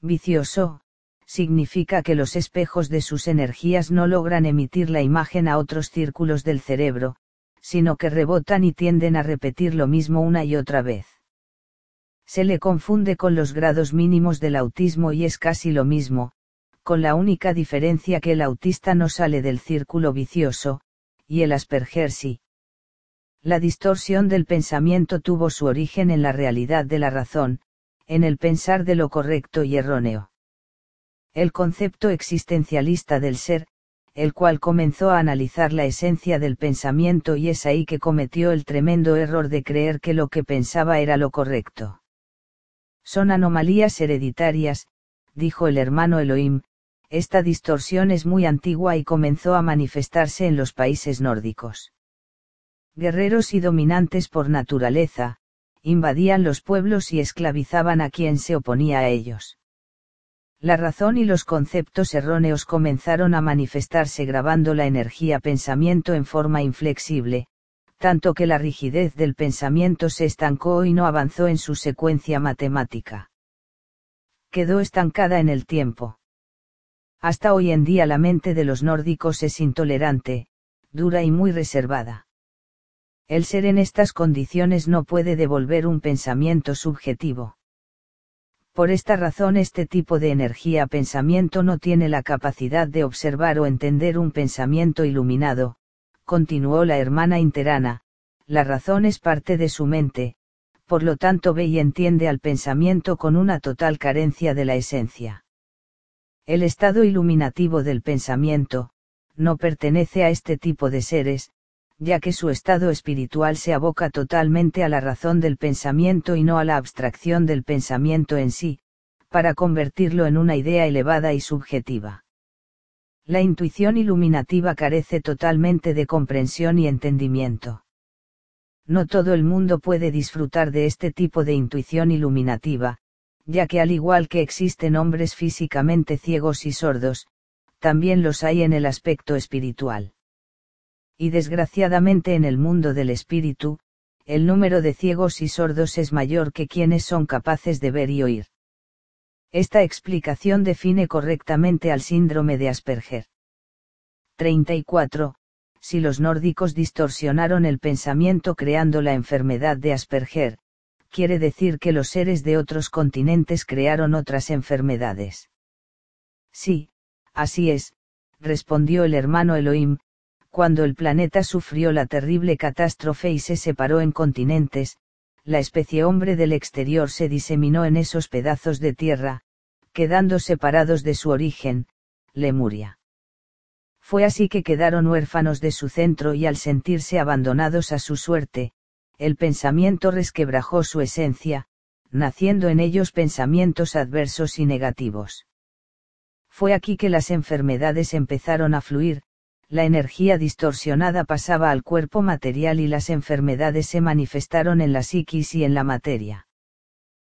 Vicioso, significa que los espejos de sus energías no logran emitir la imagen a otros círculos del cerebro, sino que rebotan y tienden a repetir lo mismo una y otra vez. Se le confunde con los grados mínimos del autismo y es casi lo mismo, con la única diferencia que el autista no sale del círculo vicioso, y el Asperger sí. La distorsión del pensamiento tuvo su origen en la realidad de la razón, en el pensar de lo correcto y erróneo. El concepto existencialista del ser, el cual comenzó a analizar la esencia del pensamiento y es ahí que cometió el tremendo error de creer que lo que pensaba era lo correcto. Son anomalías hereditarias, dijo el hermano Elohim, esta distorsión es muy antigua y comenzó a manifestarse en los países nórdicos. Guerreros y dominantes por naturaleza, invadían los pueblos y esclavizaban a quien se oponía a ellos. La razón y los conceptos erróneos comenzaron a manifestarse grabando la energía pensamiento en forma inflexible, tanto que la rigidez del pensamiento se estancó y no avanzó en su secuencia matemática. Quedó estancada en el tiempo. Hasta hoy en día la mente de los nórdicos es intolerante, dura y muy reservada. El ser en estas condiciones no puede devolver un pensamiento subjetivo. Por esta razón este tipo de energía pensamiento no tiene la capacidad de observar o entender un pensamiento iluminado, continuó la hermana interana, la razón es parte de su mente, por lo tanto ve y entiende al pensamiento con una total carencia de la esencia. El estado iluminativo del pensamiento, no pertenece a este tipo de seres, ya que su estado espiritual se aboca totalmente a la razón del pensamiento y no a la abstracción del pensamiento en sí, para convertirlo en una idea elevada y subjetiva. La intuición iluminativa carece totalmente de comprensión y entendimiento. No todo el mundo puede disfrutar de este tipo de intuición iluminativa, ya que al igual que existen hombres físicamente ciegos y sordos, también los hay en el aspecto espiritual. Y desgraciadamente en el mundo del espíritu, el número de ciegos y sordos es mayor que quienes son capaces de ver y oír. Esta explicación define correctamente al síndrome de Asperger. 34. Si los nórdicos distorsionaron el pensamiento creando la enfermedad de Asperger, quiere decir que los seres de otros continentes crearon otras enfermedades. Sí, así es, respondió el hermano Elohim. Cuando el planeta sufrió la terrible catástrofe y se separó en continentes, la especie hombre del exterior se diseminó en esos pedazos de tierra, quedando separados de su origen, Lemuria. Fue así que quedaron huérfanos de su centro y al sentirse abandonados a su suerte, el pensamiento resquebrajó su esencia, naciendo en ellos pensamientos adversos y negativos. Fue aquí que las enfermedades empezaron a fluir, la energía distorsionada pasaba al cuerpo material y las enfermedades se manifestaron en la psiquis y en la materia.